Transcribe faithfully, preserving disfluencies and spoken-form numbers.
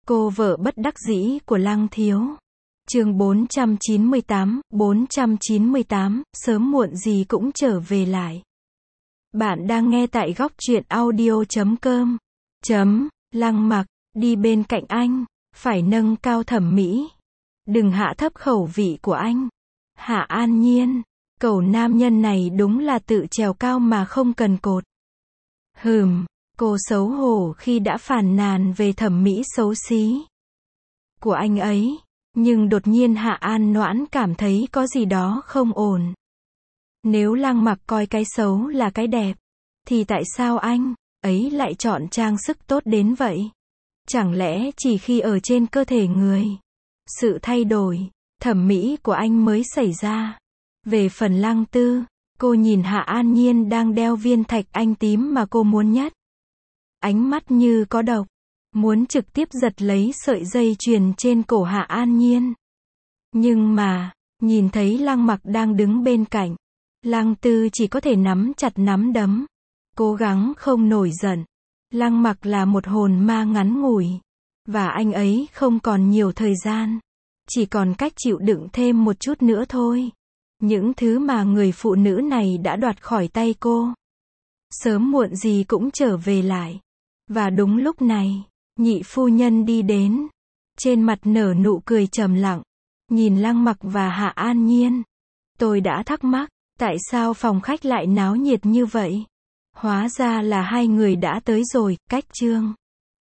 Cô vợ bất đắc dĩ của Lăng Thiếu. Chương bốn trăm chín mươi tám, bốn trăm chín mươi tám, sớm muộn gì cũng trở về lại. Bạn đang nghe tại góc truyện audio chấm com. Chấm, Lăng Mặc, đi bên cạnh anh, phải nâng cao thẩm mỹ. Đừng hạ thấp khẩu vị của anh. Hạ An Nhiên, cậu nam nhân này đúng là tự trèo cao mà không cần cột. Hừm, cô xấu hổ khi đã phàn nàn về thẩm mỹ xấu xí của anh ấy. Nhưng đột nhiên Hạ An Noãn cảm thấy có gì đó không ổn. Nếu Lăng Mặc coi cái xấu là cái đẹp, thì tại sao anh ấy lại chọn trang sức tốt đến vậy? Chẳng lẽ chỉ khi ở trên cơ thể người, sự thay đổi thẩm mỹ của anh mới xảy ra? Về phần Lăng Tư, cô nhìn Hạ An Nhiên đang đeo viên thạch anh tím mà cô muốn nhất. Ánh mắt như có độc, muốn trực tiếp giật lấy sợi dây chuyền trên cổ Hạ An Nhiên. Nhưng mà, nhìn thấy Lăng Mặc đang đứng bên cạnh, Lăng Tư chỉ có thể nắm chặt nắm đấm, cố gắng không nổi giận. Lăng Mặc là một hồn ma ngắn ngủi, và anh ấy không còn nhiều thời gian, chỉ còn cách chịu đựng thêm một chút nữa thôi. Những thứ mà người phụ nữ này đã đoạt khỏi tay cô, sớm muộn gì cũng trở về lại. Và đúng lúc này, nhị phu nhân đi đến, trên mặt nở nụ cười trầm lặng, nhìn Lăng Mặc và Hạ An Nhiên. Tôi đã thắc mắc, tại sao phòng khách lại náo nhiệt như vậy? Hóa ra là hai người đã tới rồi. Cách chương